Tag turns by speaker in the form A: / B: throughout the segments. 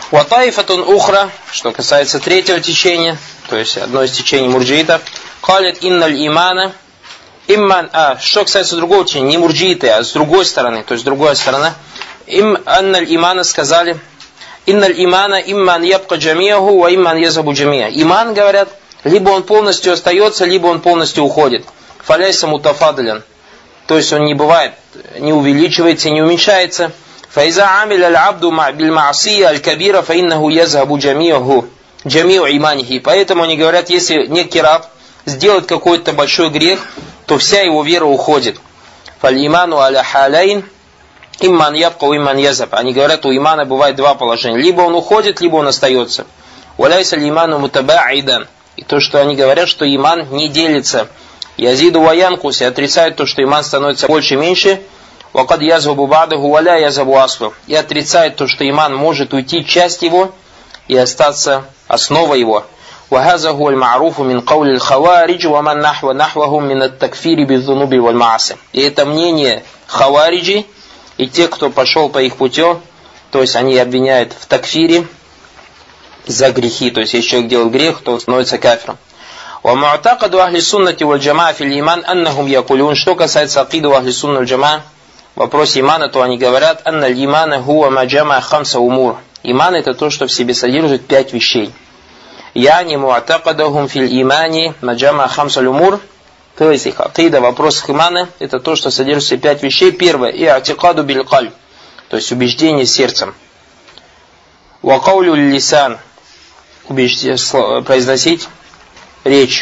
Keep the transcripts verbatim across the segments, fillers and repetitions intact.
A: Ва таифатун ухра, что касается третьего течения, то есть одно из течений мурджиитов, калит инналь имана, имман, а, что касается другого течения, не мурджииты, а с другой стороны, то есть другая сторона, им анналь имана сказали, инналь имана имман ябка джамияху, ва имман язабу джамия. Иман, говорят, либо он полностью остается, либо он полностью уходит. Фаляйса мутафадлян, то есть он не бывает, не увеличивается, не уменьшается. فإذا عمل العبد بالمعصية الكبيرة فإنه يذهب جميعه جميع إيمانه. Поэтому они говорят, если некий раб сделает какой-то большой грех, то вся его вера уходит. فالإيمان على حالين إما أن يبقى وإما أن يذهب. Они говорят, у имана бывает два положения: либо он уходит, либо он остается. وليس الإيمان متباعدا. И то, что они говорят, что иман не делится. Язиду ваянкус, и отрицают то, что иман становится больше и меньше. وَقَدْ يَذْهَبُ بَعْدَهُ وَلَا يَذْهَبُ أَصْلُهُ. И отрицает то, что иман может уйти часть его и остаться основа его. وَهَذَا هُوَ الْمَعْرُوفُ مِنْ قَوْلِ الْخَوَارِجِ وَمَنْ نَحْوَ نَحْوَهُمْ مِنَ التَّكْفِيرِ بِالذُّنُوبِ وَالْمَعَاصِ. И это мнение хавариджи и те, кто пошел по их путем, то есть они обвиняют в такфире за грехи, то есть если человек делает грех, то он становится кафиром. وَمُعْتَقَدُ أَهْلِ السُنَّةِ وَالْجَمَاعِ فِي الْإِيمَانِ أَنَّهُمْ يَقُولُونَ. Что касается акиду أهل السنة والجماعة в вопросе имана, то они говорят: «Анна аль-имана хуа маджама хамса умур». Иман — это то, что в себе содержит пять вещей. «Яни муатакадахум фил имани маджама хамса умур». То есть их акида в вопросах имана — это то, что содержит в себе пять вещей. Первое — и'атикаду биль кальб, то есть убеждение сердцем. «Ва каулю лисан», произносить речь.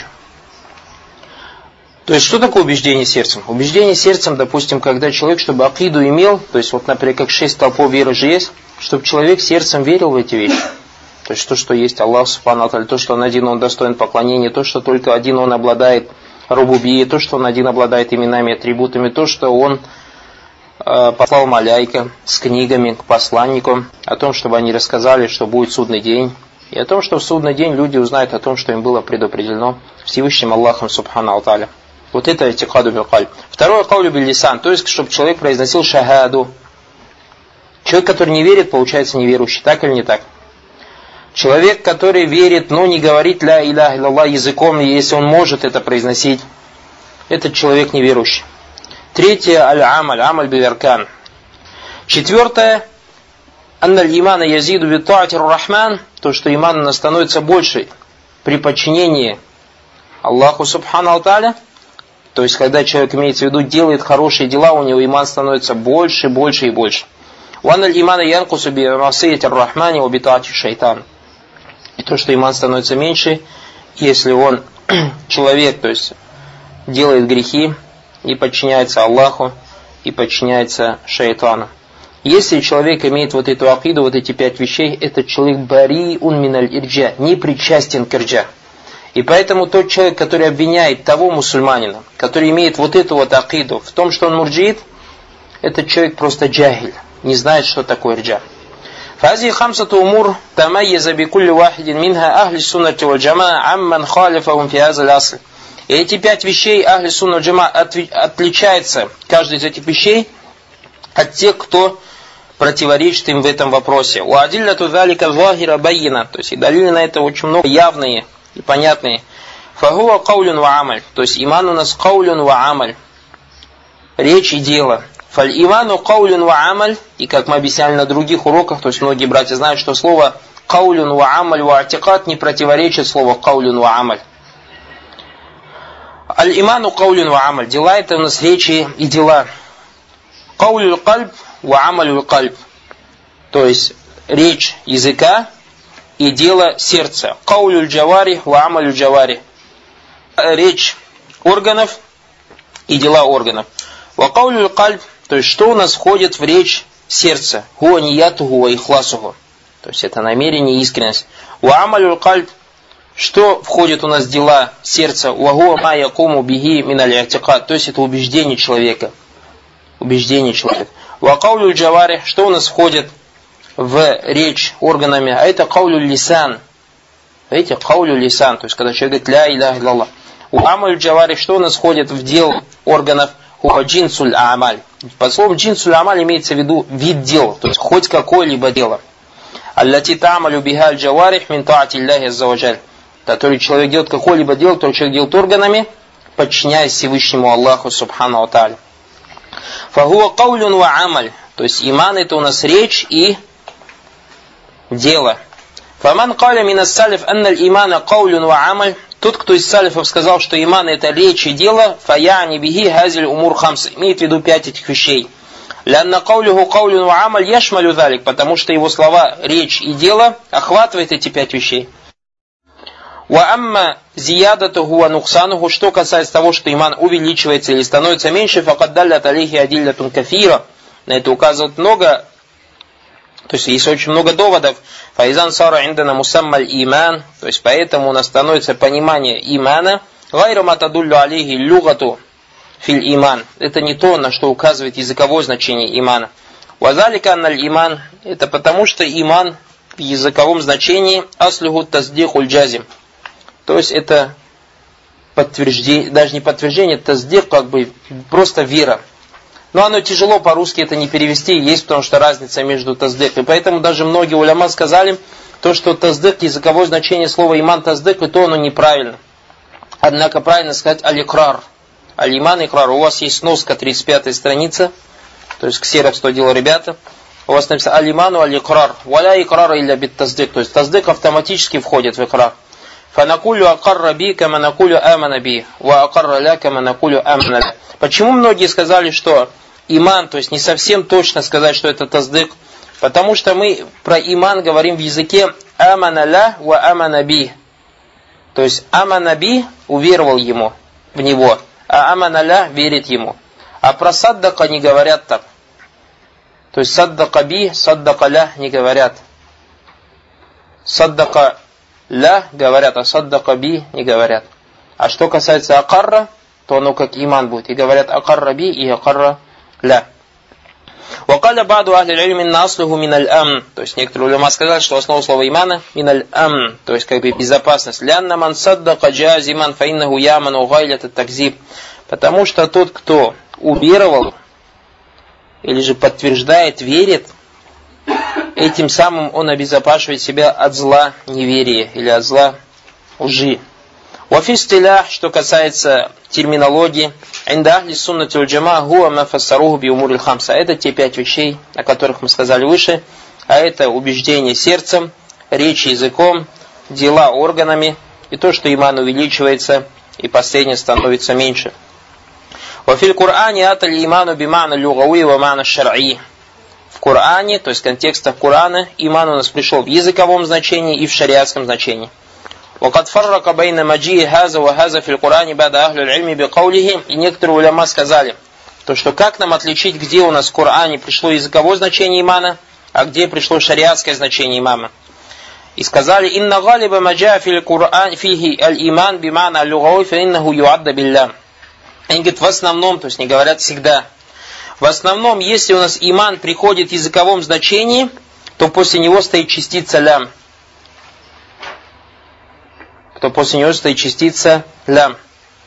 A: То есть, что такое убеждение сердцем? Убеждение сердцем, допустим, когда человек, чтобы акиду имел, то есть, вот, например, как шесть столпов веры же есть, чтобы человек сердцем верил в эти вещи. То есть, то, что есть Аллах Субхану ва Тааля, то, что Он один, Он достоин поклонения, то, что только один Он обладает рубубией, то, что Он один обладает именами, атрибутами, то, что Он э, послал маляйка с книгами к посланникам, о том, чтобы они рассказали, что будет судный день, и о том, что в судный день люди узнают о том, что им было предопределено Всевышним Аллахом Субхану ва Тааля. Вот это атикаду биль кальб. Второе — каулю биль лисан, то есть, чтобы человек произносил шахаду. Человек, который не верит, получается неверующий, так или не так? Человек, который верит, но не говорит ля иляха илlallah языком, если он может это произносить, этот человек неверующий. Третье — аль-амаль, амаль биль-аркан. Четвертое — анна аль-имана язиду би таати ар-рахман, то, что иман становится больше при подчинении Аллаху Субхану ва Тааля. То есть, когда человек, имеется в виду, делает хорошие дела, у него иман становится больше, больше и больше. وَأَنَّ الْإِيمَانَ يَنْقُصُ بِمَعْصِيَّةِ الرَّحْمَنِ وَبِطَاعَةِ الشَّيْطَانِ. И то, что иман становится меньше, если он, человек, то есть, делает грехи и подчиняется Аллаху, и подчиняется шайтану. Если человек имеет вот эту акиду, вот эти пять вещей, этот человек бари ун миналь ирджа, не причастен к ирджа. И поэтому тот человек, который обвиняет того мусульманина, который имеет вот эту вот акиду в том, что он мурджиит, этот человек просто джахиль, не знает, что такое ирджа. فهذه خمسة أمور تميز بكل واحد منها أهل السنة والجماعة عمن خالفهم في هذا الأصل. И эти пять вещей Ахли Сунна Джама отличается, каждый из этих вещей, от тех, кто противоречит им в этом вопросе. وَأَدِلَّةُ ذَلِكَ ظَاهِرَ بَيِّنَةٌ. То есть и далили на это очень много явные и понятные. فَهُوَ قَوْلٌ وَعَمَلٌ. То есть иман у нас قَوْلٌ وَعَمَلٌ. Речь и дело. فَالْإِمَانُ قَوْلٌ وَعَمَلٌ. И как мы объясняли на других уроках, то есть многие братья знают, что слово قَوْلٌ وَعَمَلٌ وَاعْتِقَادٌ не противоречит слову قَوْلٌ وَعَمَلٌ. Аль-иману каулюн ва амаль. Дела — это у нас речи и дела. Каулюл кальб ва амалюл кальб. То есть речь языка и дело сердца. Каулюл джавари ва амалюл джавари. Речь органов и дела органов. Ва каулюл кальб. То есть что у нас входит в речь сердца. Хуа ниятуху ва ихласуху. То есть это намерение и искренность. Ва амалюл кальб. Что входит у нас в дела сердца? Вагуа ма якуму бихи миналь и'тикад. То есть это убеждение человека. Убеждение человека. Ва каулю джавари. Что у нас входит в речь органами? А это каулю лисан. Видите, каулю лисан. То есть когда человек говорит ля иляха илlallah. У амаль джавари. Что у нас входит в дел органов? Хуа джинсуль амаль. Под словом джинсуль амаль имеется в виду вид дел. То есть хоть какое-либо дело. аллати та'малю биха аль-джаварих мин та'ати Аллахи азза ва джаль, который человек делает какое-либо дело, который человек делает органами, подчиняясь Всевышнему Аллаху субхану ва та'аля. Фахуа каулюн ва амаль, то есть иман это у нас речь и дело. Фаман каля мин ас-салиф анна аль-имана каулюн ва амаль, тот, кто из салифов сказал, что иман это речь и дело, фаяни бихи хазиль умур хамс, имеет в виду пять этих вещей. Лянна каулюху каулюн ва амаль яшмалю залик, потому что его слова речь и дело охватывает эти пять вещей. Ва амма зиядатуху ва нуксануху, что касается того, что иман увеличивается или становится меньше, факад даллят алейхи адиллятун кафира, на это указывает много, то есть есть очень много доводов. Файзан сара индана мусаммаль иман, то есть поэтому у нас становится понимание имана, гайра матадуллю алейхи люгату филь иман, это не то, на что указывает языковое значение имана. Вазалика анналь иман, это потому что иман в языковом значении аслюху таздихуль джазим, то есть это подтверждение, даже не подтверждение, таздих, как бы просто вера. Но оно тяжело по-русски это не перевести, есть потому что разница между таздик. И поэтому даже многие уляма сказали, то, что таздик, языковое значение слова иман таздик, и то оно неправильно. Однако правильно сказать аль-икрар. Аль-иман икрар. У вас есть сноска, тридцать пятая страница, то есть ксерокс, что делал ребята. У вас написано аль-иману аль-икрар. Валя икрара илля бит таздик. То есть таздик автоматически входит в икрар. Фанакулю акарра би кама накулю амана би. Ва акарра ля кама накулю амана ля. Почему многие сказали, что иман, то есть не совсем точно сказать, что это таздик? Потому что мы про иман говорим в языке амана ля ва амана би. То есть амана би уверовал ему, в него, а амана ля верит ему. А про саддака не говорят так. То есть саддака би, саддака ля не говорят. Саддака ля говорят, а саддака би не говорят. А что касается акарра, то оно как иман будет. И говорят акарра би и акарра ля. Вакаля баду ахли илми наслуху миналь амн. То есть некоторые улема сказали, что основа слова имана миналь амн, то есть как бы безопасность. Лянна ман саддака джазиман фаиннаху яману гайлят такзиб. Потому что тот, кто уверовал, или же подтверждает, верит, этим самым он обезопашивает себя от зла неверия или от зла лжи. Вафистилях, что касается терминологии, инда ахли суннати валь джамаа хуа ма фассаруху би умурил хамса. Это те пять вещей, о которых мы сказали выше, а это убеждение сердцем, речь языком, дела органами и то, что иман увеличивается и последнее становится меньше. Вафиль Кур'ане атали иману бимана люгауи ва мана шар'и. В Коране, то есть в контекстах Корана, иман у нас пришел в языковом значении и в шариатском значении. وقد فرق بين مجيء هذا وهذا في القرآن بعد أهل العلم بقولهم. И некоторые уляма сказали, то что как нам отличить, где у нас в Коране пришло языковое значение имана, а где пришло шариатское значение имана. И сказали, инна галиба маджа фил Кур'ан фихи аль-иман бимана аль-лугауи фаиннаху юадда билля. Они говорят, в основном, то есть не говорят всегда, в основном, если у нас иман приходит в языковом значении, то после него стоит частица лям. То после него стоит частица лям.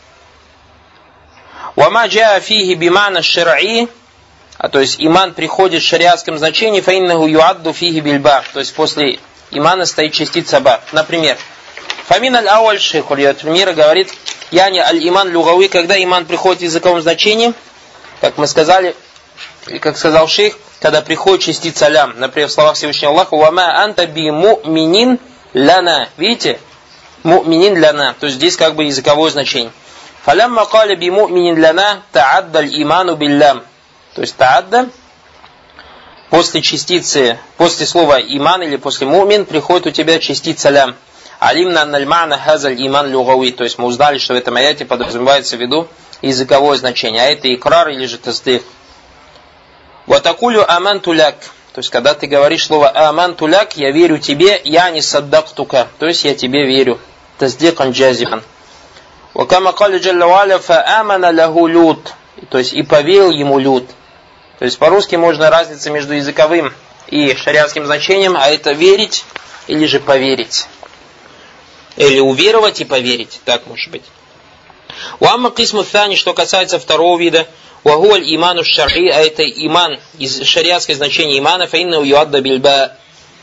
A: Вама джаа фихи бимана шар'и, а то есть иман приходит в шариатском значении, фаиннаху юадду фихи бильба, то есть после имана стоит частица ба. Например, фамин аль-ауаль шейх Уль-Ятмира говорит, яни аль-иман люгауи, когда иман приходит в языковом значении, как мы сказали, как сказал шейх, когда приходит частица лям, например, в словах Всевышнего Аллаха, вама анта би му'минин ляна, видите? Му'минин ляна, то есть здесь как бы языковое значение. Фалямма каля би му'минин ляна та'аддаль иману биллям. То есть та'адда после частицы, после слова иман или после му'мин приходит у тебя частица лям. Алимна анналь ма'на хазаль иман люгауи. То есть мы узнали, что в этом аяте подразумевается в виду языковое значение. А это икрар или же таздих. Ватакулю аманту ляк. То есть, когда ты говоришь слово аманту ляк, я верю тебе, я не саддактука. То есть, я тебе верю. Таздикан джазиман. Вакама кали джалла валя фа амана лаху лют. То есть, и поверил ему лют. То есть, по-русски можно разница между языковым и шариатским значением, а это верить или же поверить. Или уверовать и поверить. Так может быть. Уамма кисму thani, что касается второго вида, вагуаль иману шар'и, а это иман из шариатское значение имана, фаинна юадда бильба.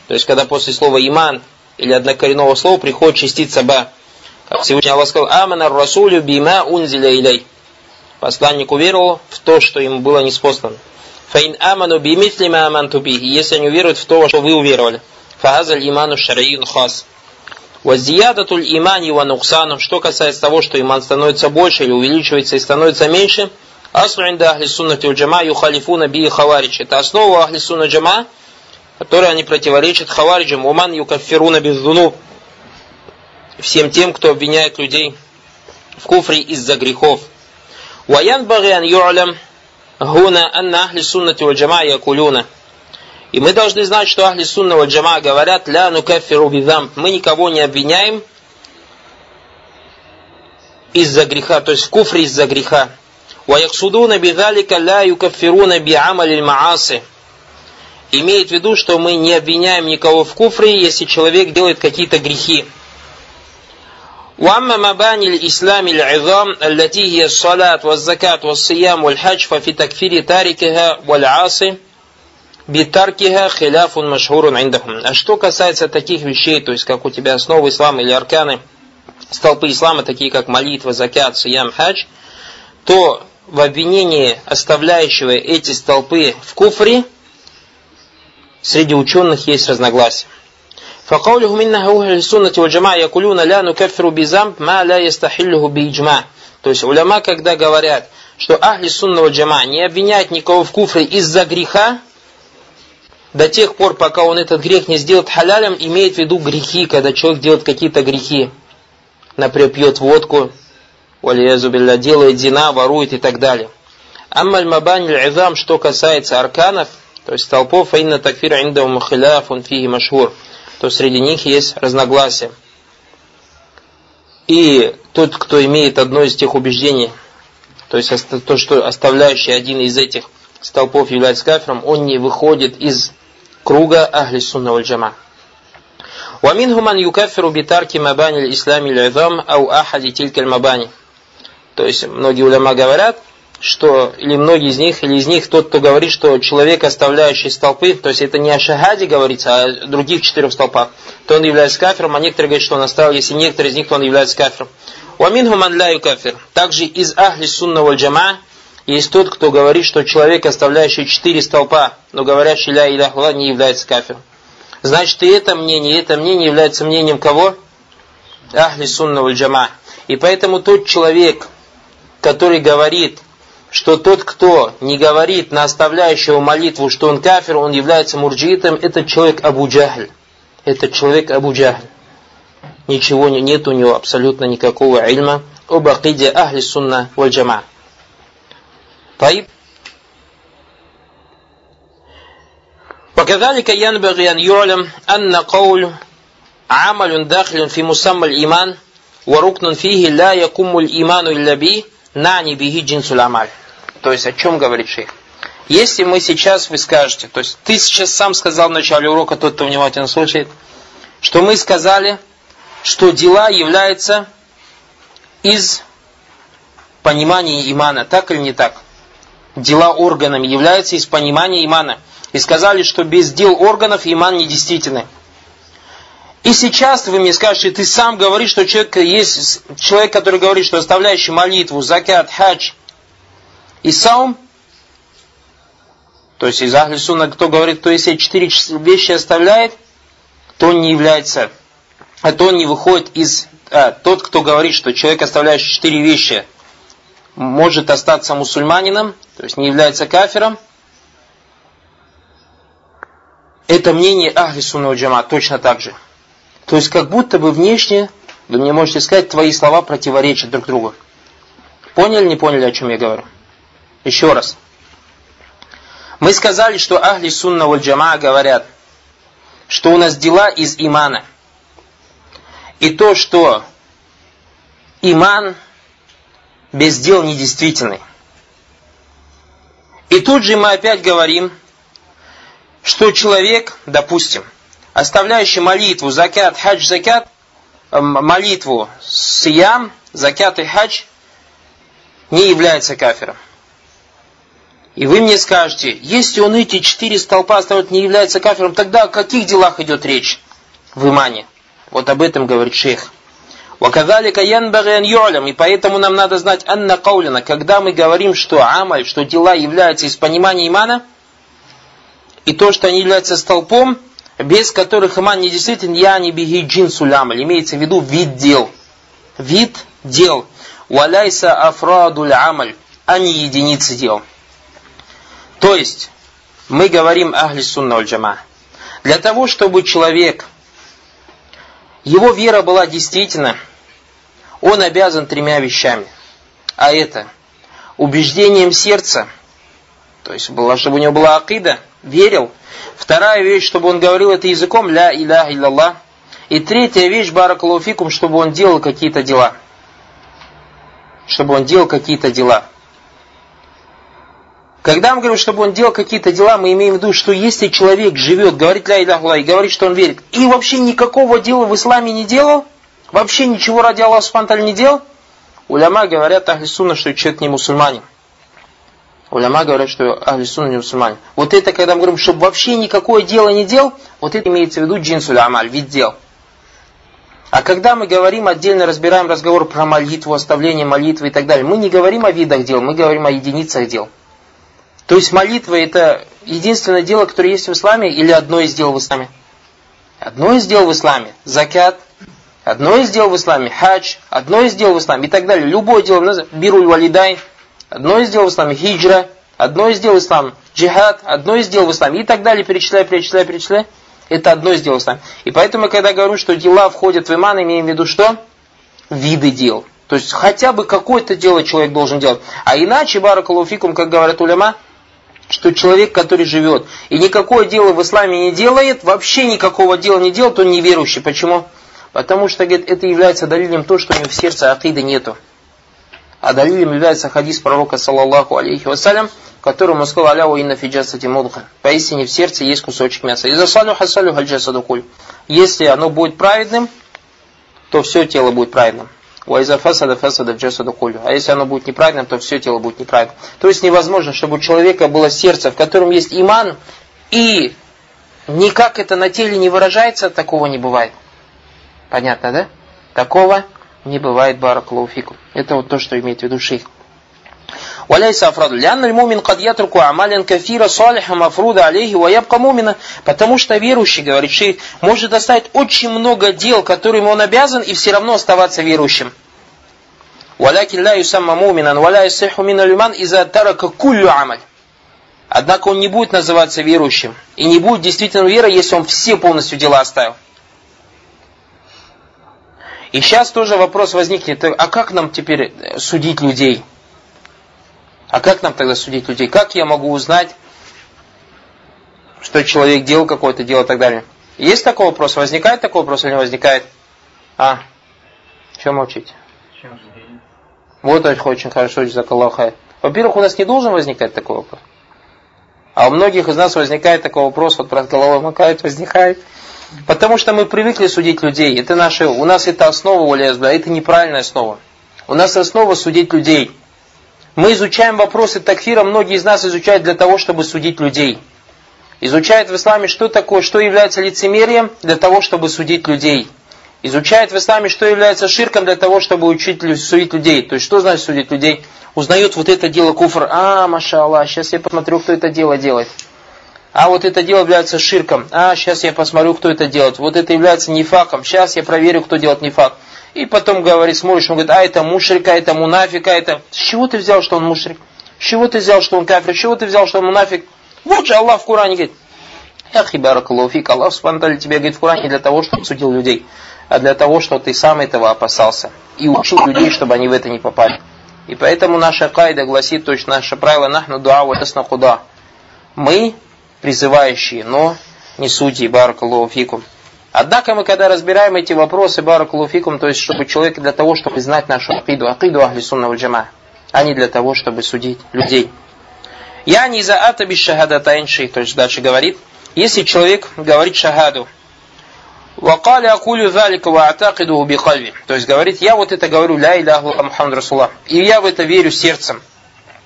A: То есть, когда после слова иман или однокоренного слова приходит частица ба. Как Всевышний Аллах сказал: «Амана расулю бима унзиля илей». Посланник уверовал в то, что ему было ниспослано. «Фаин аману бимитли ма аманту бихи». Если они уверуют в то, во что вы уверовали. «Фаазаль иману шарайюн хас». «Вазиядатуль имани ва нуксану». Что касается того, что иман становится больше или увеличивается и становится меньше. «Аслу инда ахли суннати валь джама юхалифуна би хаваридж». Это основа ахли сунна джама, которой они противоречат хавариджам. «Уман юкаффируна бездунуб». Всем тем, кто обвиняет людей в куфре из-за грехов. «Ваянбаги ан ю'лям гуна анна ахли суннати валь джама якулюна». И мы должны знать, что ахли сунна валь джама говорят: «Ля нукаффиру бидамб». Мы никого не обвиняем из-за греха, то есть в куфре из-за греха. «Ваяксудуна бидалика ля юкаффируна би'амалиль мааси». Имеет в виду, что мы не обвиняем никого в куфре, если человек делает какие-то грехи. وأما مباني الإسلام العظام التي هي الصلاة والزكاة والصيام والحج ففي تكفير تاركها والعاصي بتركها خلاف مشهور عندهم. А что касается таких вещей, то есть как у тебя основы ислама или арканы, столпы ислама, такие как молитва, закят, сиям, хадж, то в обвинении оставляющего эти столпы в куфре среди ученых есть разногласия. فقوله منها أهل السنة والجماعة يقولون لا نكفر بذنب ما لا يستحله بإجماع. То есть уляма, когда говорят, что ахли сунна валь джама не обвиняют никого в куфре из-за греха, до тех пор, пока он этот грех не сделает халялем, имеет в виду грехи, когда человек делает какие-то грехи. Например, пьет водку, делает зина, ворует и так далее. Аммаль мабаниль изам, что касается арканов, то есть столпов, фаинна такфир индахум хиляфун фихи машхур, то среди них есть разногласия. И тот, кто имеет одно из тех убеждений, то есть то, что оставляющий один из этих столпов является кафиром, он не выходит из круга ахли сунна валь джама. وَمِنْهُ مَنْ يُكَفِّرُ بِتَرْكِ مَبَانِ الْإِسْلَامِ الْعِظَامِ أَوْ أَحَدِ تِلْكَ الْمَبَانِ. То есть многие уляма говорят, что, или многие из них, или из них тот, кто говорит, что человек, оставляющий столпы, то есть это не о шахаде говорится, а о других четырех столпах, то он является кафиром, а некоторые говорят, что он оставил, если некоторые из них, то он является кафиром. وَمِنْهُ مَنْ لَا يُكَفِّرُ. Также из ахли сунна валь джама есть тот, кто говорит, что человек, оставляющий четыре столпа, но говорящий ля иляха илlallah, не является кафиром. Значит, и это мнение, и это мнение является мнением кого? Ахли сунна валь джама. И поэтому тот человек, который говорит, что тот, кто не говорит на оставляющего молитву, что он кафир, он является мурджиитом, это человек Абу Джахль. Это человек Абу Джахль. Ничего не, нет у него абсолютно никакого ильма об акиде ахли сунна валь джама. طيب. وكذلك ينبغي أن يعلم أن قول عمل داخل في مسمى الإيمان وركن فيه لا يقوم الإيمان إلا به нани биги джинсуль амаль. То есть о чем говорит шейх? Если мы сейчас, вы скажете, то есть ты сейчас сам сказал в начале урока, тот, кто внимательно слушает, что мы сказали, что дела являются из понимания имана, так или не так? Дела органами являются из понимания имана. И сказали, что без дел органов иман недействительный. И сейчас вы мне скажете, ты сам говоришь, что человек есть человек, который говорит, что оставляющий молитву, закят, хадж и саум, то есть из ахли сунна, кто говорит, кто если четыре вещи оставляет, то он не является, а то он не выходит из... А, тот, кто говорит, что человек, оставляющий четыре вещи, может остаться мусульманином, то есть не является кафиром, это мнение ахли сунна валь джама точно так же. То есть, как будто бы внешне, вы мне можете сказать, твои слова противоречат друг другу. Поняли, не поняли, о чем я говорю? Еще раз. Мы сказали, что ахли сунна валь джама говорят, что у нас дела из имана. И то, что иман без дел недействительный. И тут же мы опять говорим, что человек, допустим, оставляющий молитву, закят, хадж, закят, молитву, сиям, закят и хадж, не является кафиром. И вы мне скажете, если он эти четыре столпа оставит, не является кафиром, тогда о каких делах идет речь в имане? Вот об этом говорит шейх. وَكَذَلِكَ يَنْبَغِي أَنْ يُعْلَمْ. И поэтому нам надо знать, анна каулина, когда мы говорим, что амаль, что дела являются из понимания имана, и то, что они являются столпом, без которых иман не действителен, яни биги джинсуль амаль, имеется в виду вид дел. Вид дел. وَلَيْسَ أَفْرَادُ الْعَمَلь, а не единицы дел. То есть, мы говорим ахли сунна валь джама. Для того, чтобы человек, его вера была действительно, он обязан тремя вещами. А это убеждением сердца, то есть, чтобы у него была акида, верил. Вторая вещь, чтобы он говорил это языком, ля иляха илляллах. И третья вещь, баракаллаху фикум, чтобы он делал какие-то дела. Чтобы он делал какие-то дела. Когда мы говорим, чтобы он делал какие-то дела, мы имеем в виду, что если человек живет, говорит ля иляха илляллах и говорит, что он верит, и вообще никакого дела в исламе не делал, вообще ничего ради Аллаха субхану ва тааля не делал, уляма говорят, ахли сунна, что человек не мусульманин. Уляма говорят, что ахли сунна не мусульманин. Вот это, когда мы говорим, чтобы вообще никакое дело не делал, вот это имеется в виду джинсуль амаль, вид дел. А когда мы говорим, отдельно разбираем разговор про молитву, оставление молитвы и так далее, мы не говорим о видах дел, мы говорим о единицах дел. То есть молитва это единственное дело, которое есть в исламе, или одно из дел в исламе? Одно из дел в исламе. Закят, одно из дел в исламе. Хадж, одно из дел в исламе и так далее. Любое дело, бируль валидайн, одно из дел в исламе. Хиджра, одно из дел в исламе. Джихад, одно из дел в исламе и так далее. Перечисляй, перечисляй, перечисляй. Это одно из дел в исламе. И поэтому, когда говорим, что дела входят в иман, имеем в виду что? Виды дел. То есть хотя бы какое-то дело человек должен делать. А иначе, баракаллаху фикум, как говорят уляма, что человек, который живет и никакое дело в исламе не делает, вообще никакого дела не делает, он неверующий. Почему? Потому что, говорит, это является далилем то, что у него в сердце акиды нету. А далилем является хадис пророка, саллаллаху алейхи вассалям, которому он сказал, аля ва инна фи джасади мудга. Поистине в сердце есть кусочек мяса. Иза салюха салюха аль-джасаду куль. Если оно будет праведным, то все тело будет праведным. А если оно будет неправильным, то все тело будет неправильным. То есть невозможно, чтобы у человека было сердце, в котором есть иман, и никак это на теле не выражается, такого не бывает. Понятно, да? Такого не бывает, баракаллаху фикум. Это вот то, что имеет в виду шейх. وَلَيْسَ أَفْرَادُ لِأَنَّ الْمُؤْمِنَ قَدْ يَتْرُكُ عَمَلًا كَثِيرًا صَالِحًا مَفْرُودًا عَلَيْهِ وَيَبْقَى مُؤْمِنًا. Потому что верующий, говорит шейх, может оставить очень много дел, которым он обязан, и все равно оставаться верующим. وَلَكِنْ لَا يُسَمَّ مُؤْمِنًا وَلَا يَصِحُّ مِنَ الْإِيمَانِ إِذَا تَرَكَ كُلُّ عَمَلٍ. Однако он не будет называться верующим, и не будет действительно верой, если он все полностью дела оставил. И сейчас тоже вопрос возникнет, а как нам теперь судить людей? А как нам тогда судить людей? Как я могу узнать, что человек делал какое-то дело и так далее? Есть такой вопрос? Возникает такой вопрос или не возникает? А? Чего молчите? Вот очень хорошо, джазакаллаху хайр. Во-первых, у нас не должен возникать такой вопрос. А у многих из нас возникает такой вопрос, вот про головой макает, возникает. Потому что мы привыкли судить людей. Это наши, у нас это основа, это неправильная основа. У нас основа судить людей. Мы изучаем вопросы такфира, многие из нас изучают для того, чтобы судить людей. Изучают в исламе, что такое, что является лицемерием, для того, чтобы судить людей. Изучают в исламе, что является ширком, для того, чтобы учить судить людей. То есть, что значит судить людей? Узнают вот это дело куфр. А, маша Аллах, сейчас я посмотрю, кто это дело делает. А вот это дело является ширком. А, сейчас я посмотрю, кто это делает. Вот это является нифаком. Сейчас я проверю, кто делает нифак. И потом говорит, смотришь, он говорит, а это мушрик, а это мунафик, а это... С чего ты взял, что он мушрик? С чего ты взял, что он кафир? С чего ты взял, что он мунафик? Вот же Аллах в Коране говорит. Ахи баракаллаху фик, Аллах субхану ва тааля тебе говорит в Коране не для того, чтобы судил людей, а для того, чтобы ты сам этого опасался. И учил людей, чтобы они в это не попали. И поэтому наша кайда гласит, то есть наше правило, нахну дуа ва тасна худа. Мы призывающие, но не судьи, баракаллаху фикум. Однако мы, когда разбираем эти вопросы, баракаллаху фикум, то есть, чтобы человек для того, чтобы знать нашу акиду, акиду ахли сунна валь джама, а не для того, чтобы судить людей. Я не за ата биш шахадатайн шейх, то есть дальше говорит, если человек говорит шахаду, وَقَالَ أَقُولُ ذَلِكَ وَأَعْتَقِدُهُ بِقَلْبِ, то есть говорит, я вот это говорю, ля иляха Мухаммад Расулуллах, и я в это верю сердцем.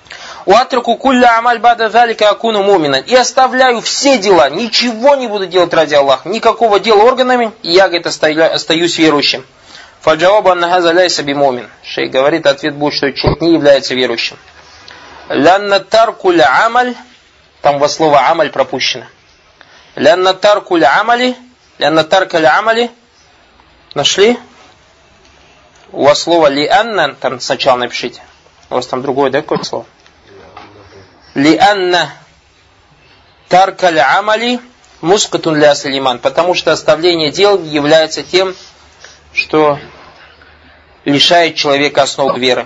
A: «Уатрику кулля амаль бада залика акуну мумина». И оставляю все дела, ничего не буду делать ради Аллаха, никакого дела органами, и я, говорит, остаюсь верующим. «Фаджаваба аннахаза ляйса би мумин». Шейх говорит, ответ будет, что человек не является верующим. «Лянна таркуля амаль». Там во слово амаль пропущено. «Лянна таркуля амали». «Лянна таркаля амали». Нашли? У вас слово «лианна», там сначала напишите. У вас там другое, да, какое слово? «Лианна таркаля амали мускатун ля салиман». Потому что оставление дел является тем, что лишает человека основ веры.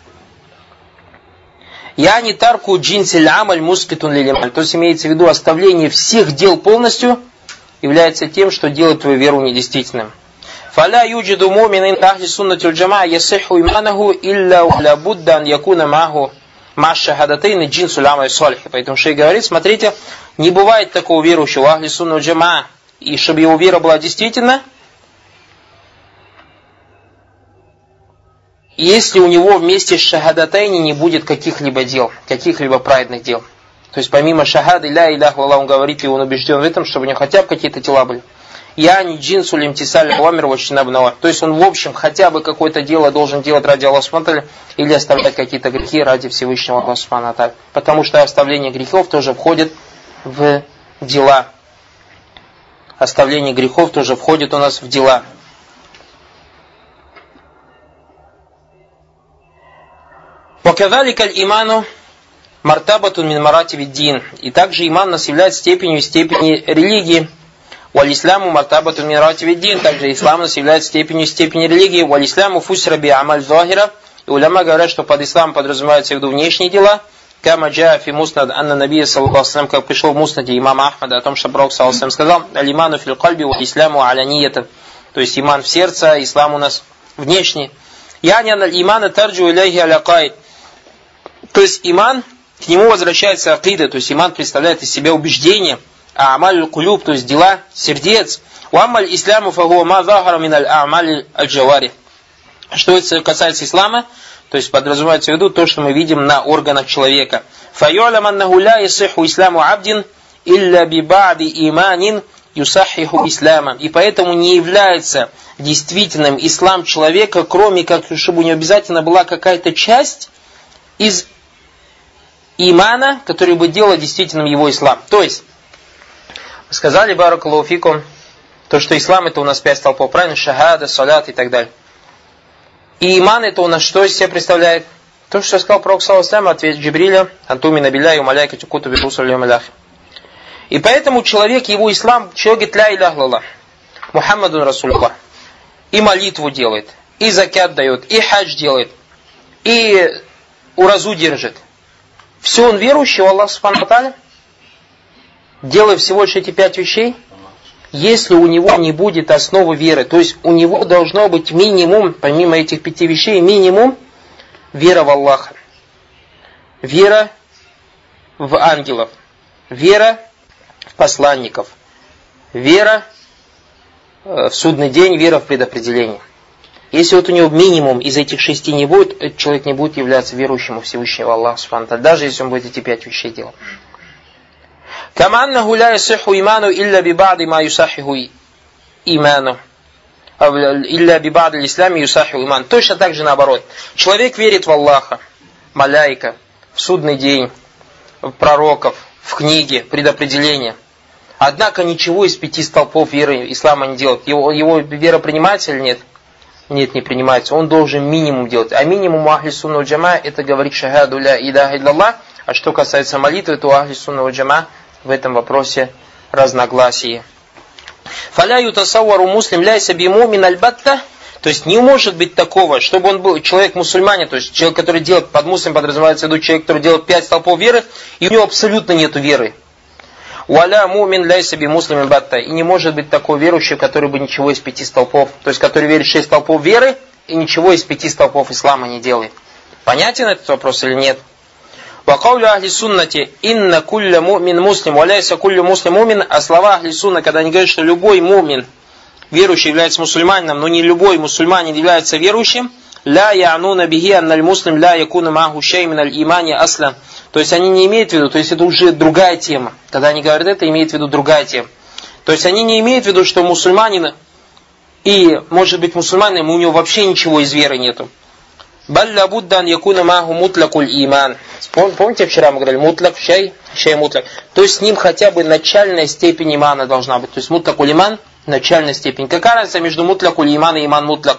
A: Я не тарку джинсель амаль мускатун лилималь. То есть имеется в виду оставление всех дел полностью является тем, что делает твою веру недействительным. Фаля юджиду мумин ахли суннати аль-джамаа ясиху иманаху илля ла будда ан якуна маху ма шахадатайн джинсуль амаль салих. Поэтому шейх говорит, смотрите, не бывает такого верующего ахли сунна аль-джамаа, и чтобы его вера была действительна, если у него вместе с шахадатайни не будет каких-либо дел, каких-либо праведных дел. То есть помимо шахады, ля илях Аллах, он говорит, и он убежден в этом, чтобы у него хотя бы какие-то дела были. Я не джинсу лимтисаль уамир вачинабнава. То есть он в общем хотя бы какое-то дело должен делать ради Аллаха субхану ва тааля или оставлять какие-то грехи ради Всевышнего Аллаха субхану ва тааля. Потому что оставление грехов тоже входит в дела. Оставление грехов тоже входит у нас в дела. وَكَذَلِكَ الْإِيمَانُ مَرْتَبَةٌ مِنْ مَرَاتِبِ الدِّينِ. И также иман нас является степенью степени религии. وَالْإِسْلَامُ مَرْتَبَةٌ مِنْ مَرَاتِبِ الدِّينِ. Также ислам нас является степенью степени религии. وَالْإِسْلَامُ فُسْرَ بِعَمَلْ ظَاهِرَ. И уляма говорят, что под ислам подразумевается в виду внешние дела. كَمَا جَاءَ فِي مُسْنَدْ أَنَّ النَّبِيَّ صلى الله عليه وسلم, как пришел в муснаде имама Ахмада о том, что пророк саллаллаху алейхи ва саллям сказал: «Алиману фил кальби ва исламу алянията». То есть иман в сердце, ислам у нас внешний. «Яни аналь имана тарджу иляйхи алякай». То есть иман, к нему возвращается акида, то есть иман представляет из себя убеждение, а амаль кулюб, то есть дела сердец. Уамаль исламу фагуа ма захара миналь амаль аль-джавари. Что это касается ислама, то есть подразумевается в виду то, что мы видим на органах человека. Фаю'лам аннаху ла ясиху исламу абдин илля би ба'ди иманин юсахиху ислама. И поэтому не является действительным ислам человека, кроме как, чтобы у него обязательно была какая-то часть из имана, который бы делал действительным его ислам. То есть, сказали, баракаллаху фикум, то, что ислам это у нас пять столпов, правильно? Шахада, салят и так далее. И иман это у нас что из себя представляет? То, что сказал пророк саллаллаху алейхи ва саллям, ответ Джибриля, антумина билляхи ва маляикати кутуби русули ва маляхи. И поэтому человек, его ислам, человек говорит, ля илях лаллах, Мухаммадун Расулуллах, и молитву делает, и закят дает, и хадж делает, и уразу держит. Все он верующий в Аллаха субхану ва тааля, делая всего лишь эти пять вещей, если у него не будет основы веры, то есть у него должно быть минимум, помимо этих пяти вещей, минимум вера в Аллаха, вера в ангелов, вера в посланников, вера в судный день, вера в предопределение. Если вот у него минимум из этих шести не будет, этот человек не будет являться верующим у Всевышнего Аллаха субхану ва тааля, даже если он будет эти пять вещей делать. Кама аннаху ла ясиху иману илля би ба'ди ма юсахиху иману. Илля би ба'ди аль-ислами юсахиху иман. Точно так же наоборот. Человек верит в Аллаха, маляйка, в судный день, в пророков, в книги, предопределения. Однако ничего из пяти столпов веры ислама не делает. Его, его вера принимается или нет? Нет, не принимается. Он должен минимум делать. А минимум у ахли сунна валь джамаа это говорит шахаду ля иляха илляллах. А что касается молитвы, то у ахли сунна валь джамаа в этом вопросе разногласие. Фаля ютасаввару муслим ляйса би мумин аль-батта. То есть не может быть такого, чтобы он был человек мусульманин, то есть человек, который делает, под муслим подразумевается в виду человек, который делает пять столпов веры, и у него абсолютно нету веры. Уаля мумин ляйса би муслим батта. И не может быть такого верующего, который бы ничего из пяти столпов, то есть который верит в шесть столпов веры, и ничего из пяти столпов ислама не делает. Понятен этот вопрос или нет? Вакаулю ахли суннати инна кулля мумин муслим, валяйса кулля муслим мумин. А слова ахли сунна, когда они говорят, что любой мумин, верующий, является мусульманином, но не любой мусульманин является верующим, ля я'нуна бихи анналь муслим ля якуна маху шей миналь имани аслан. То есть они не имеют в виду, то есть это уже другая тема. Когда они говорят это, имеют в виду другая тема. То есть они не имеют в виду, что мусульманин и, может быть, мусульманин, у него вообще ничего из веры нету. Балля буддан якуна маху мутлакуль иман. Помните, вчера мы говорили, мутлак, шай, шай мутлак. То есть с ним хотя бы начальная степень имана должна быть. То есть мутлакуль иман, начальная степень. Какая разница между мутлакуль иман и иман мутлак?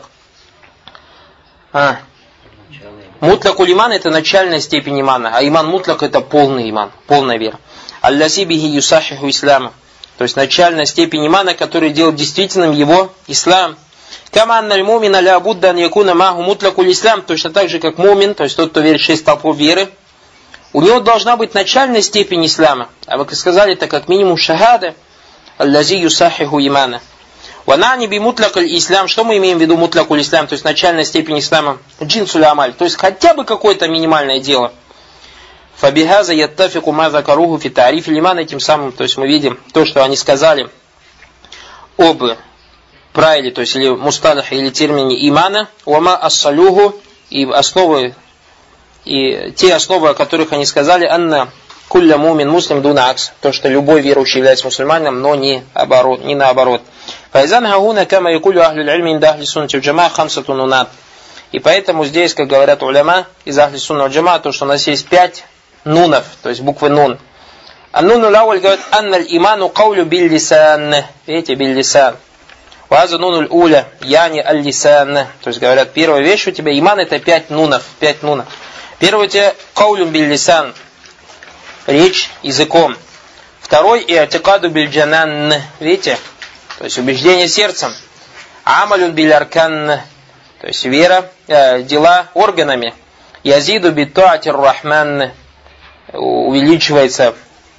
A: А. Мутлакуль иман это начальная степень имана, а иман мутлак это полный иман, полная вера. Аллази бихи юсахиху ислама. То есть начальная степень имана, которая делает действительным его ислам. Кама анналь мумина ля буддан якуна маху мутлакуль ислам. Точно так же, как мумин, то есть тот, кто верит в шесть столпов веры, у него должна быть начальная степень ислама. А вы сказали, это как минимум шахада. Аллази юсахиху имана. Ванани би мутлакуль ислам. Что мы имеем в виду мутлакуль ислам? То есть начальная степень ислама. Джинсуль амаль. То есть хотя бы какое-то минимальное дело. Фабихаза яттафику ма закаруху фи тариф лиман. Этим самым, то есть мы видим то, что они сказали об правиле, то есть или мусталах, или термине имана. Вама ассалюху. И основы, и те основы, о которых они сказали, анна кулля мумин муслим дуна акс. То, что любой верующий является мусульманином, но не, оборот, не наоборот. Файзан хагуна кама якулю ахлюль ильми инда ахли суннати валь-джамаа хамсату нунат. И поэтому здесь, как говорят уляма из ахли сунна валь-джамаа, то, что у нас есть пять нунов, то есть буквы нун. А нуну лауль говорит, анналь иману каулю биль-лисан. Видите, биль-лисан. Ваза нунуль уля, яни аль-лисан. То есть говорят, первая вещь у тебя, иман это пять нунов, пять нунов. Первый у тебя каулю биль-лисан, речь языком. Второй и'тикаду биль-джанан. Видите? То есть убеждение сердцем. Амалюн биль-аркан. То есть вера, э, дела органами. Язиду битуатир рахман. Увеличивается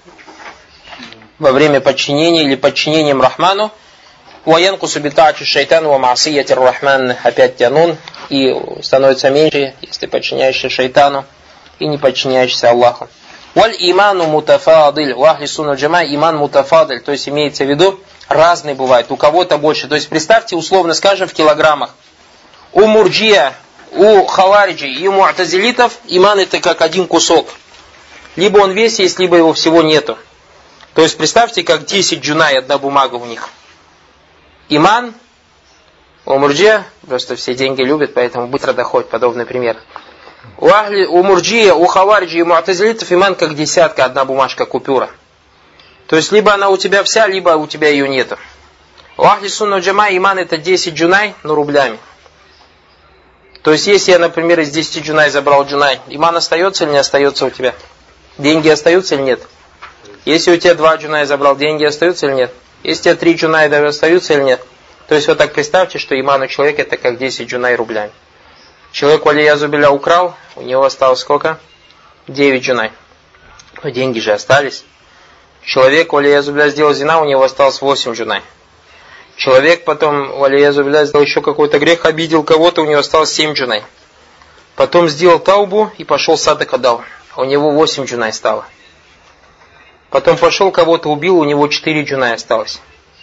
A: во время подчинения или подчинением Рахману. Уаянкусу битуатир шайтан ва маасиятир рахман. Опять тянун. И становится меньше, если подчиняешься шайтану и не подчиняешься Аллаху. Валь иману мутафадиль. У ахли сунна джама иман мутафадиль. То есть имеется в виду, разный бывает. У кого-то больше. То есть представьте, условно скажем, в килограммах. У мурджия, у хавариджи и у му'тазилитов иман это как один кусок. Либо он весь есть, либо его всего нету. То есть представьте, как десять джунай, одна бумага у них. Иман у мурджия, просто все деньги любят, поэтому быстро доходит, подобный пример. У, ахли, у мурджия, у хавариджи и му'тазилитов иман как десятка, одна бумажка, купюра. То есть либо она у тебя вся, либо у тебя ее нету. У ахли сунна джама иман это десять джунай, но рублями. То есть если я, например, из десяти джунай забрал джунай, иман остается или не остается у тебя? Деньги остаются или нет? Если у тебя два джунай забрал, деньги остаются или нет? Если у тебя три джунай остаются или нет? То есть вот так представьте, что иман у человека это как десять джунай рублями. Человек валиязу билля украл, у него осталось сколько? девять джунай. Но деньги же остались. Человек валиязу билля сделал зина, у него осталось восемь джунай. Человек потом валиязу билля сделал еще какой-то грех, обидел кого-то, у него осталось семь джунай. Потом сделал таубу и пошел садака дал. У него восемь джунай стало. Потом пошел кого-то убил, у него четыре джунай осталось.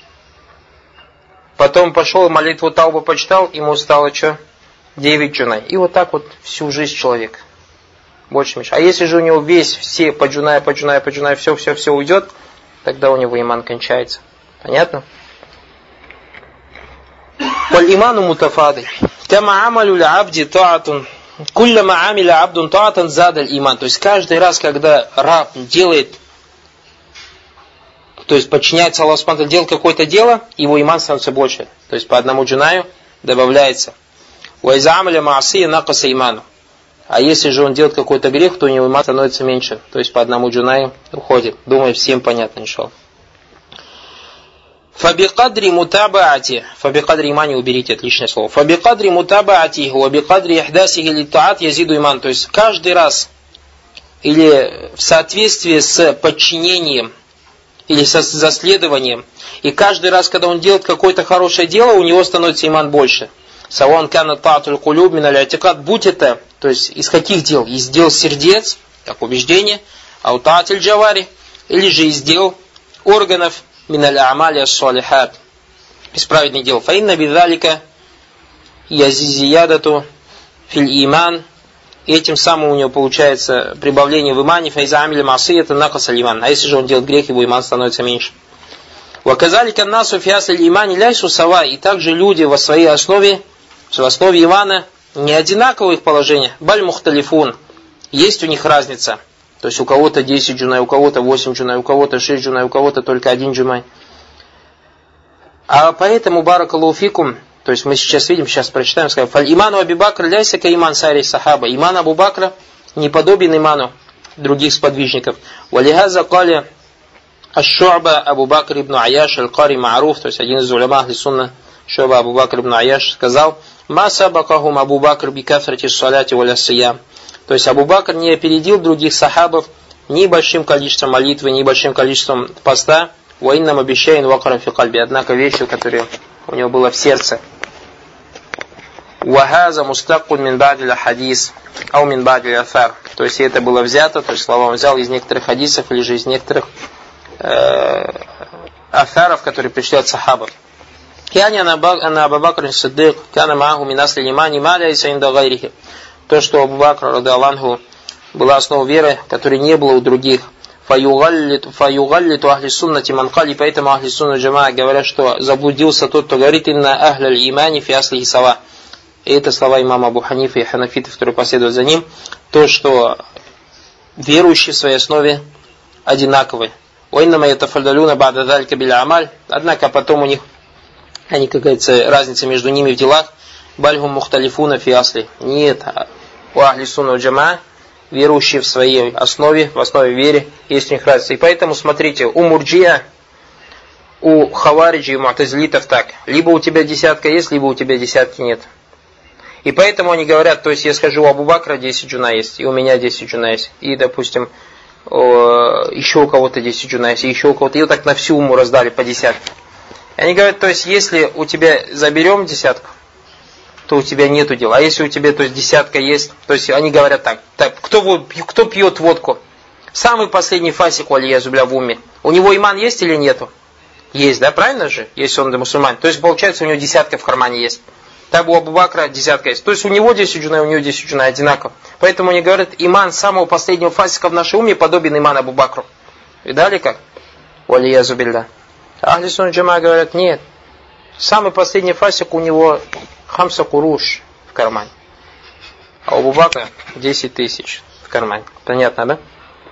A: Потом пошел молитву таубу почитал, ему стало что? девять джунай. И вот так вот всю жизнь человек. Больше меньше. А если же у него весь, все по джунай, по джунай, по джунай, все, все, все уйдет, тогда у него иман кончается. Понятно? Валь иману мутафадиль. Кама амалю ля абди таатун. Куллама амиля абдун таатан задаль иман. То есть каждый раз, когда раб делает, то есть подчиняется Аллаху субхану ва тааля, делает какое-то дело, его иман становится больше. То есть по одному джунаю добавляется. Уайза амаля маасия накаса иману. А если же он делает какой-то грех, то у него иман становится меньше. То есть по одному джунаю уходит. Думаю, всем понятно, иншаллах. Фабикадри мутабаати. Фабикадри имани уберите, отличное слово. Фабикадри мутабаати. Вабикадри ихдасихи литтаат язиду иман. То есть каждый раз или в соответствии с подчинением или со заследованием, и каждый раз, когда он делает какое-то хорошее дело, у него становится иман больше. Саван кана таатуль кулюб миналь атикад. Будь это, то есть из каких дел? Из дел сердец, как убеждение, ау таатиль джавари, или же из дел органов, миналь амали ас-салихат, из праведных дел. Фаинна бидалика язизиядату филь иман и этим самым у него получается прибавление в имане, файза амиля масы, это накас аль-иман. А если же он делает грех, его иман становится меньше. Ваказалика насу фиасль имани ляйсу сава, и также люди во своей основе, в основе имана не одинаковое их положение, баль мухталифун, есть у них разница. То есть у кого-то десять джунай, у кого-то восемь джунай, у кого-то шесть джунай, у кого-то только один джумай. А поэтому баракаллаху фикум, то есть мы сейчас видим, сейчас прочитаем, скажем, фаль иману Аби Бакр ляйса ка иман сари сахаба. Иман Абу Бакра не подобен иману других сподвижников. Валихаза кали аш-Шу'ба Абу Бакр ибн Аяш аль-Кари ма'руф, то есть один из уляма ахли сунна, Шу'ба Абу Бакр ибн Аяш сказал: ма сабакахум Абу Бакр би кафрати ссаляти валя сиям. То есть Абу Бакр не опередил других сахабов ни большим количеством молитвы, ни большим количеством поста. Уаиннам обещаин вакара фи кальби. Однако вещью, которая у него была в сердце. Вахаза мустакун мин бадиля хадис, ау мин бадиля афар. То есть это было взято, то есть слова он взял из некоторых хадисов или же из некоторых э, афаров, которые пришли от сахабов. Кяни ана Абу Бакр Сиддик, кяна мааху мин асли имани маля и саинда гайрихи. То, что Абу Бакр радиаллаху была основа веры, которой не было у других. Фаюгаллиту ахли суннати манкали, поэтому ахли сунна джамаа говорят, что заблудился тот, кто говорит инна ахляль имани фи аслихи сава. И это слова имама Абу Ханифа и ханафитов, которые последуют за ним, то, что верующие в своей основе одинаковые. Уиннама ятафальдалюна ба'да залька биль амаль, однако потом у них, они, как говорится, разница между ними в делах, бальхум мухталифуна фи асли. Нет, у ахли сунна джамаа верующие в своей основе, в основе веры, есть у них разница. И поэтому, смотрите, у мурджия, у хавариджи и му'тазилитов так. Либо у тебя десятка есть, либо у тебя десятки нет. И поэтому они говорят, то есть я скажу, у Абу Бакра десять джуна есть, и у меня десять джуна есть. И, допустим, еще у кого-то десять джуна есть, и еще у кого-то. И вот так на всю уму раздали по десятке. И они говорят, то есть если у тебя заберем десятку, то у тебя нету дела. А если у тебя, то есть, десятка есть, то есть они говорят так, так кто, кто пьет водку? Самый последний фасик, валия зубля в уме. У него иман есть или нету? Есть, да, правильно же? Если он мусульманин. То есть, получается, у него десятка в кармане есть. Так у Абу Бакра десятка есть. То есть, у него десять джунай, у него десять джунай одинаково. Поэтому они говорят, иман самого последнего фасика в нашей уме подобен иману Абу Бакру. Видали как? Валия зубля. Ахли сунна джамаа говорят, нет. Самый последний фасик у него хамса куруш в кармане. А у Абу Бакра десять тысяч в кармане. Понятно, да?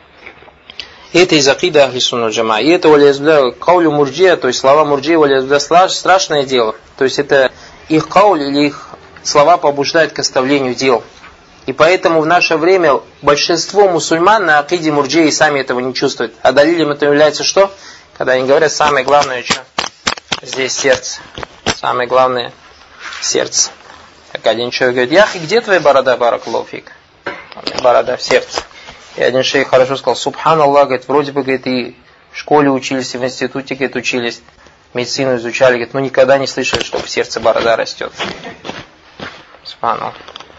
A: И это из акида ахли сунна джамаа. И это валиязбля каулю мурджия, то есть слова мурджия валиязбля страшное дело. То есть это их кауль или их слова побуждают к оставлению дел. И поэтому в наше время большинство мусульман на акиде мурджии сами этого не чувствуют. А далилем это является что? Когда они говорят, самое главное, что здесь сердце. Самое главное сердце. Как один человек говорит, Яхи, где твоя борода, баракаллаху фик? Борода в сердце. И один шейх хорошо сказал, субханаллах, говорит, вроде бы, говорит, и в школе учились, и в институте, говорит, учились, медицину изучали, говорит, но никогда не слышали, что в сердце борода растет. Субханаллах.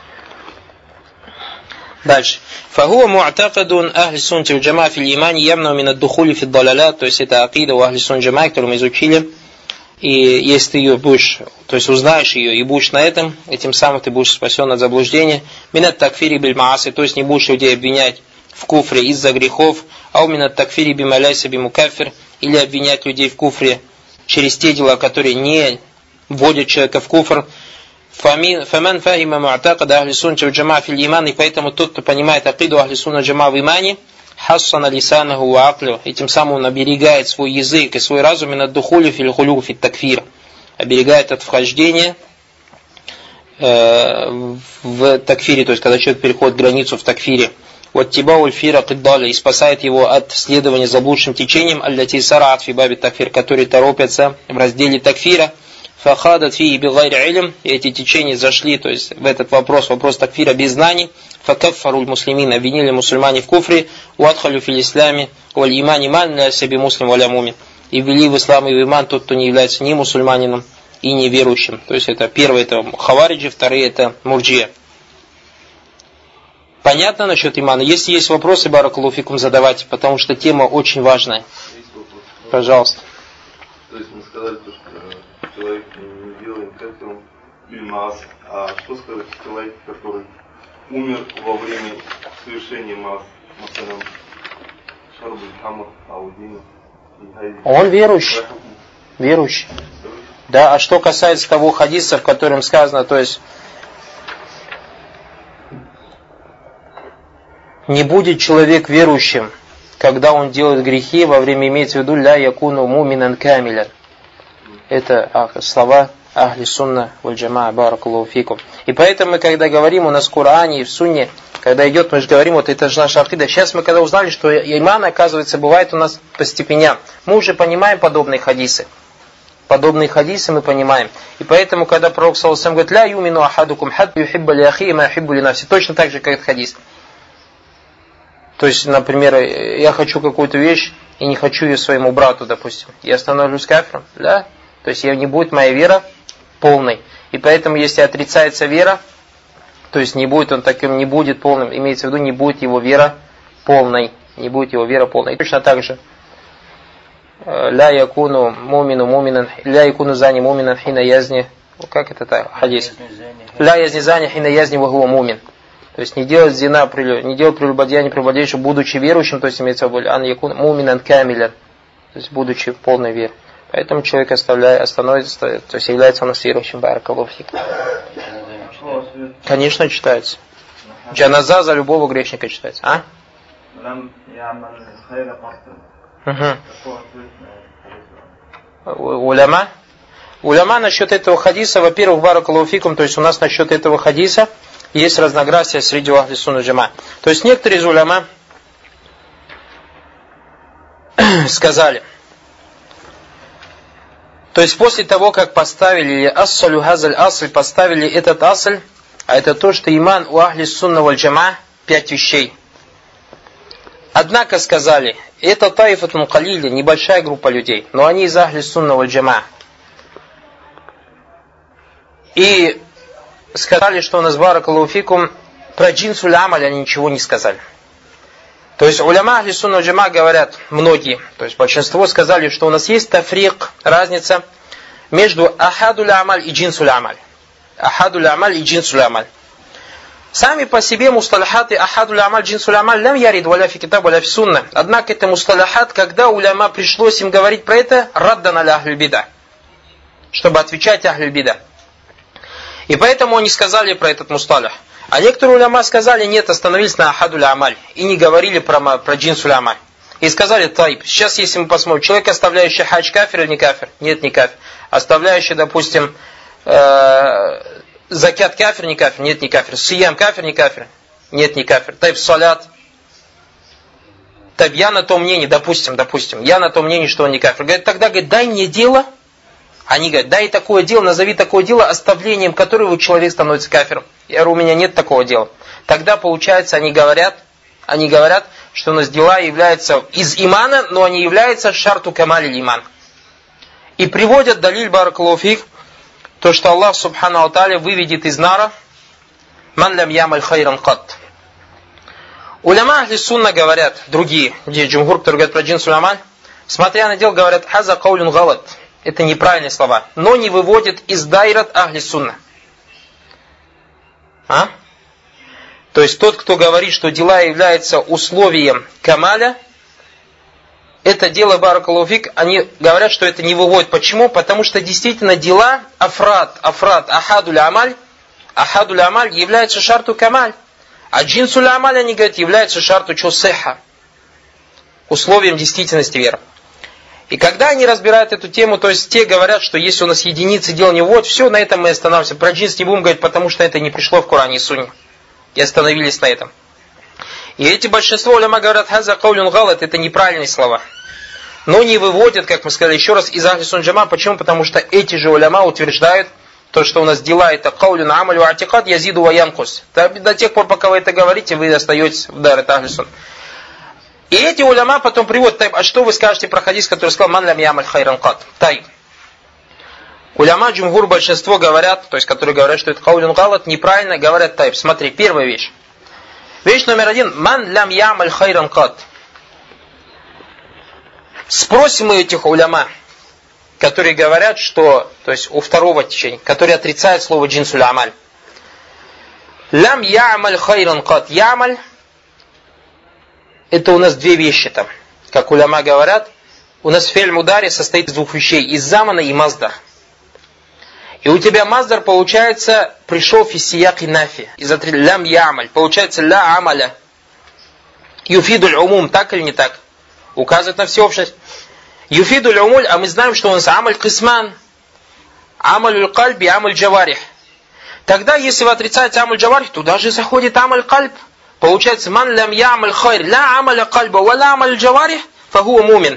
A: Дальше. Фахуа му'такадун ахли сунти у джамаа фил имани ямна мин ад-духули фи ад-далаля, то есть это акида у ахли сунти джамаа, которую мы изучили. И если ты ее будешь, то есть узнаешь ее и будешь на этом, этим самым ты будешь спасен от заблуждения. Минат такфири биль мааси, то есть не будешь людей обвинять в куфре из-за грехов, а у минат такфири би маляйса би мукафир, или обвинять людей в куфре через те дела, которые не вводят человека в куфр. Фаман фахима му'такада ахли сунна джамаа фил иман, и поэтому тот, кто понимает акиду ахли сунна джамаа в имане, хассана лисанаху ва аклю, и тем самым он оберегает свой язык и свой разум и над духулю фил хулю фит такфир, оберегает от вхождения э, в такфире, то есть когда человек переходит границу в такфире. Вот тиба ульфира киддаля, и спасает его от следования заблудшим течением, аллати сараат фи баби такфир, которые торопятся в разделе такфира. Фахадат фи бигайри илм, и эти течения зашли, то есть в этот вопрос, вопрос такфира без знаний. Факаффаруль муслимин, обвинили мусульмане в куфре, уадхалю фил исламе, валь имани ман ля себе муслим валя мумин, и ввели в ислам и в иман тот, кто не является ни мусульманином и неверующим. То есть это первое это хавариджи, вторые это мурджия. Понятно насчет имана? Если есть вопросы, баракаллаху фикум, задавайте, потому что тема очень важная. Пожалуйста.
B: То есть мы сказали, что человек не делает кафиром или маас, а что сказать человек, который умер во время совершения масалям шарбуль хамр аудина.
A: Он верующий. Верующий. Да, а что касается того хадиса, в котором сказано, то есть не будет человек верующим, когда он делает грехи, во время имеется в виду ля якуну муминан камилян. Это слова ахли сунна валь джамаа баракаллаху фикум. И поэтому мы, когда говорим у нас в Коране и в Сунне, когда идет, мы же говорим, вот это же наша акида. Сейчас мы когда узнали, что иман, оказывается, бывает у нас по степеням, мы уже понимаем подобные хадисы. Подобные хадисы мы понимаем. И поэтому, когда пророк саллаллаху алейхи ва саллям говорит, ля юмину ахадукум хатта юхибба ли ахи ма юхиббу ли нафси, точно так же, как этот хадис. То есть, например, я хочу какую-то вещь и не хочу ее своему брату, допустим. Я становлюсь кафиром, да? То есть, не будет моя вера полной. И поэтому, если отрицается вера, то есть не будет он таким, не будет полным, имеется в виду, не будет его вера полной. Не будет его вера полной. И точно так же. Ля якуну мумину муминан, ля якуну зани муминан хина язни. Как это так? Хадис. Ля язни зани хина язни вахуа мумин. То есть не делать зина, не делать прелюбодеяние прелюбодеющего, будучи верующим, то есть имеется в виду, ан якун муминан камилян. То есть будучи полной верой. Поэтому человек оставляет, остановится, то есть является он верующим. Баракаллаху фик. Конечно, читается. Джаназа за любого грешника читается. А? Угу. Уляма? Уляма насчет этого хадиса, во-первых, баракаллаху фикум, то есть у нас насчет этого хадиса есть разногласия среди ахли сунна джама. То есть некоторые из уляма сказали, то есть после того, как поставили ассалю хазаль асль, поставили этот асль, а это то, что иман у ахли сунна валь джама пять вещей. Однако сказали, это таифатун калиля, небольшая группа людей, но они из ахли сунна валь джама. И сказали, что у нас баракаллаху фикум про джинсуль амаль они ничего не сказали. То есть уляма ахли сунна валь джама говорят, многие, то есть большинство сказали, что у нас есть тафрик, разница между ахадуль амаль и джинсуль амаль. Ахадуль амаль и джинсуль амаль. Сами по себе мусталахаты ахадуль амаль, джинсуль амаль лям ярид валя фи китаб валя фи сунна. Однако это мусталахат, когда уляма пришлось им говорить про это, раддан аля ахлюль бида, чтобы отвечать ахлюль бида. И поэтому они сказали про этот мусталах. А некоторые уляма сказали, нет, остановились на ахадуль амаль и не говорили про, про джинсуль амаль. И сказали, тайб, сейчас если мы посмотрим, человек, оставляющий хадж, кафир или не кафир? Нет, не кафир. Оставляющий, допустим, э, закят, кафир, не кафир? Нет, не кафир. Сиям, кафир, не кафир? Нет, не кафир. Тайб, салят. Тайб, я на том мнении, допустим, допустим, я на том мнении, что он не кафир. Говорит, тогда, говорит, дай мне дело. Они говорят, дай такое дело, назови такое дело, оставлением которого человек становится кафиром. Я говорю, у меня нет такого дела. Тогда, получается, они говорят, они говорят, что у нас дела являются из имана, но они являются шарту камали иман. И приводят далиль баракаллаху фик, то, что Аллах субхану ва тааля выведет из нара ман лям ямаль хайран кат. Уляма ахли сунна говорят, другие, где джумхур, которые говорят про джинсуль амаль, смотря на дело, говорят, хаза каулюн галат. Это неправильные слова, но не выводят из дайрат ахли сунна. А? То есть тот, кто говорит, что дела являются условием камаля, это дело баракаллаху фик, они говорят, что это не выводит. Почему? Потому что действительно дела афрад, афрад, ахадуль амаль, ахадуль амаль является шарту камаль. А джинсуль амаль, они говорят, является шарту чусеха, условием действительности веры. И когда они разбирают эту тему, то есть те говорят, что если у нас единицы дел не вводят, все, на этом мы останавливаемся. Про джинс не будем говорить, потому что это не пришло в Коране и Сунне. И остановились на этом. И эти большинство уляма говорят, хаза каулюн галат, это неправильные слова. Но не выводят, как мы сказали еще раз, из ахли сунна джама. Почему? Потому что эти же уляма утверждают, то, что у нас дела это каулюн амаль ва атикад язиду ва янкус. До тех пор, пока вы это говорите, вы остаетесь в дар это ахли сунна. И эти уляма потом приводят, а что вы скажете про хадис, который сказал ман лям ямаль хайран кат? Тай. Уляма джумгур большинство говорят, то есть которые говорят, что это каулюн галат, неправильно говорят тайп. Смотри, первая вещь. Вещь номер один. Ман лям ямаль хайран кат. Спросим мы этих уляма, которые говорят, что, то есть у второго течения, которые отрицают слово джинсуль амаль. Лям я'маль хайран кат. Я'маль — это у нас две вещи там. Как уляма говорят, у нас фе'ль мудари состоит из двух вещей. Из замана и маздар. И у тебя маздар, получается, пришел фи сияк и нафи. Из-за лям я'маль. Получается ля амаля. Юфидуль умум. Так или не так? Указывает на всеобщность. Юфидуль умуль, а мы знаем, что у нас амаль кисман. Амаль кальби, амаль джаварих. Тогда, если вы отрицаете амаль джаварих, туда же заходит амаль кальб. Получается, ман лям я'маль хайр, ля амаля кальба, ва ля амаль джаварих, фахуа мумин.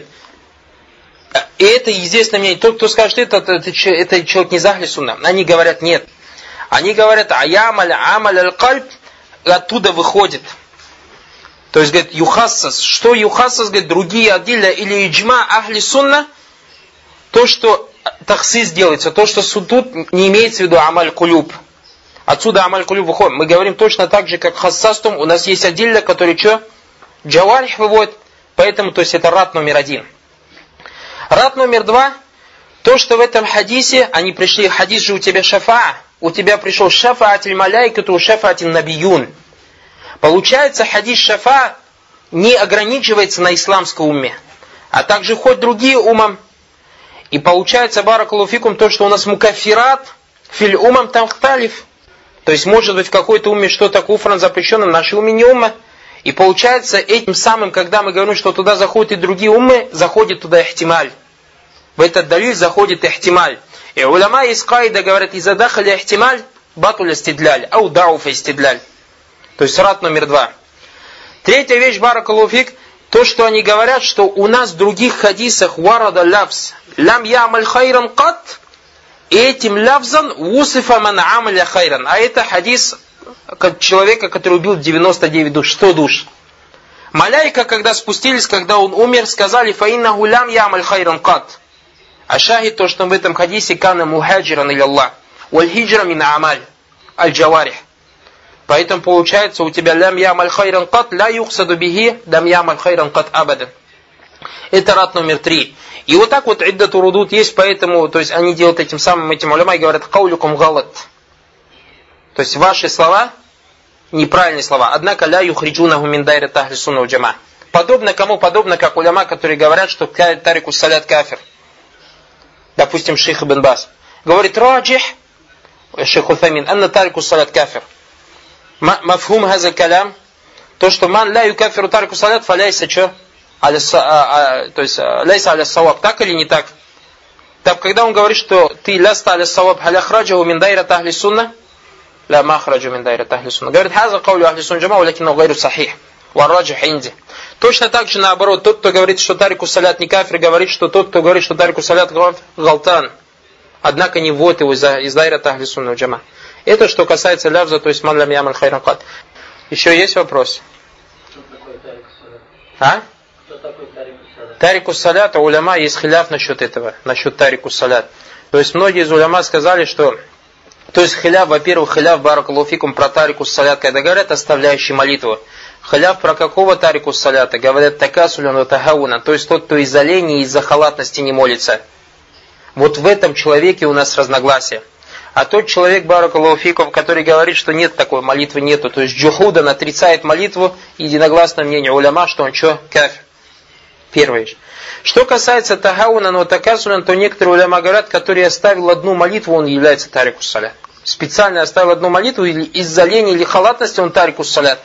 A: И это известно мне. Тот, кто скажет это, это, это, это человек не захли сунна. Они говорят нет. Они говорят, а ямаль амаль аль-кальб оттуда выходит. То есть, говорит, юхассас. Что юхассас, говорит, другие адилля или иджма ахли сунна, то, что тахсис делается, то, что тут не имеется в виду амаль кулюб. Отсюда амаль кулюб выходит. Мы говорим точно так же, как хассастум. У нас есть адилля, который что? Джаварих выводит. Поэтому, то есть, это рад номер один. Рад номер два, то, что в этом хадисе, они пришли, хадис же у тебя шафа, у тебя пришел шафаатиль маляйкату, у шафаатиль набиюн. Получается, хадис шафа не ограничивается на исламской умме, а также хоть другие умам. И получается, баракаллаху фикум, то, что у нас мукаффират, филь умам тамхталиф. То есть, может быть, в какой-то умме что-то куфран запрещено, в нашей умме не умма. И получается, этим самым, когда мы говорим, что туда заходят и другие уммы, заходит туда ихтималь. В этот далиль заходит ихтималь. И уляма из каида говорят, из-за дахаля ихтималь, батуля стидляль, ау дауфа стидляль. То есть рад номер два. Третья вещь, баракаллаху фик, то, что они говорят, что у нас в других хадисах варада лавз, лям ямаль хайран кат, и этим лавзан усифа ман амаля хайран. А это хадис человека, который убил девяносто девять душ. сто душ. Маляйка, когда спустились, когда он умер, сказали, фаинна гулям ямаль хайран кат. А шахид, то, что в этом хадисе, кана мухаджиран или Аллах. Валь хиджра мин амаль. Аль-джаварих. Поэтому получается, у тебя лям ямаль хайран кат, ля юхсаду бихи, лям ямаль хайран кат абадан. Это рад номер три. И вот так вот иддату рудут есть, поэтому, то есть они делают этим самым, этим уляма и говорят, каулюкум галат. То есть ваши слова неправильные слова. Однако ля юхриджунаху мин дайри тахли сунна валь джама. Подобно кому? Подобно как уляма, которые говорят, что тарику салят кафир. Допустим, шейх ибн Бас. Говорит, раджих, шейх Утамин, анна тарику салят кафир. Мафхум хаза калям. То, что ман ля юкафиру тарику салят, фаляйся что? То есть, ляйся аля саваб. Так или не так? Так, когда он говорит, что ты ляста аля саваб, халя храджаху мин дайри тахли сунна, لا ما خرج من دائرة أهل السنة. Говорит, هذا قول أهل السنة جماعة, ولكنه غير صحيح. والراجح عندي. Точно так же наоборот, тот, кто говорит, что тарику салят не кафир, говорит, что тот, кто говорит, что тарику салят галтан. Однако не вводит его из дайры ахли сунна валь джама. Это что касается лявза, то есть ман лям ямаль хайран кат. Еще есть вопрос?
C: Что такое тарику салят?
A: А?
C: Что такое тарику салят?
A: Тарику салят, а уляма есть хиляф насчет этого, насчет тарику салят. То есть многие из уляма сказали, что то есть хиляф, во-первых, хиляф баракаллаху фикум про тарику салят, когда говорят оставляющий молитву. Хиляф про какого тарику салята? Говорят такасулян ва тахауна, то есть тот, кто из-за лени и из-за халатности не молится. Вот в этом человеке у нас разногласия. А тот человек, баракаллаху фикум, который говорит, что нет такой молитвы, нету, то есть джухудан отрицает молитву, единогласное мнение уляма, что он что? Кафир. Первая вещь. Что касается тахауна, но такасулян, то некоторые уляма говорят, который оставил одну молитву, он является тарику салят. Специально оставил одну молитву, или из-за лени или халатности он тарику салят.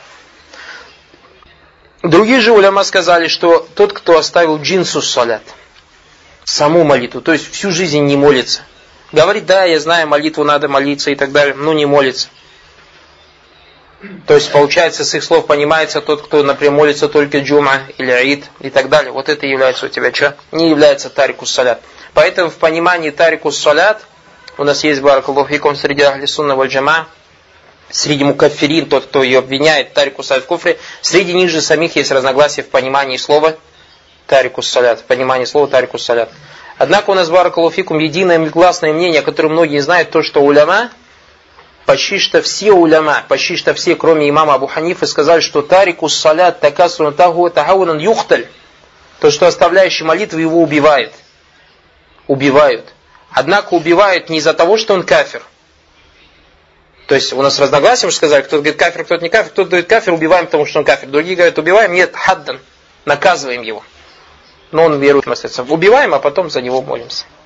A: Другие же уляма сказали, что тот, кто оставил джинсу салят, саму молитву, то есть всю жизнь не молится. Говорит, да, я знаю, молитву надо молиться и так далее, но не молится. То есть, получается, с их слов понимается тот, кто, например, молится только джума или аид и так далее. Вот это является у тебя что? Не является тарику салят. Поэтому в понимании тарику салят у нас есть баракаллаху фикум среди ахли сунна валь джама, среди мукаффирин, тот, кто ее обвиняет, тарику салят в куфре, среди них же самих есть разногласия в понимании слова тарику салят, в понимании слова тарику салят. Однако у нас баракаллаху фикум единое гласное мнение, которое многие знают, то, что уляма, почти что все уляма, почти что все, кроме имама Абу Ханифы, сказали, что тарику салят такасрун таху тахаунан юхталь, то, что оставляющий молитву его убивает. Убивают. Однако убивают не из-за того, что он кафир. То есть у нас разногласия, мы же сказали, кто-то говорит кафир, кто-то не кафир, кто-то говорит кафир, убиваем, потому что он кафир. Другие говорят, убиваем, нет, хаддан, наказываем его. Но он верует в мастерство. Убиваем, а потом за него молимся.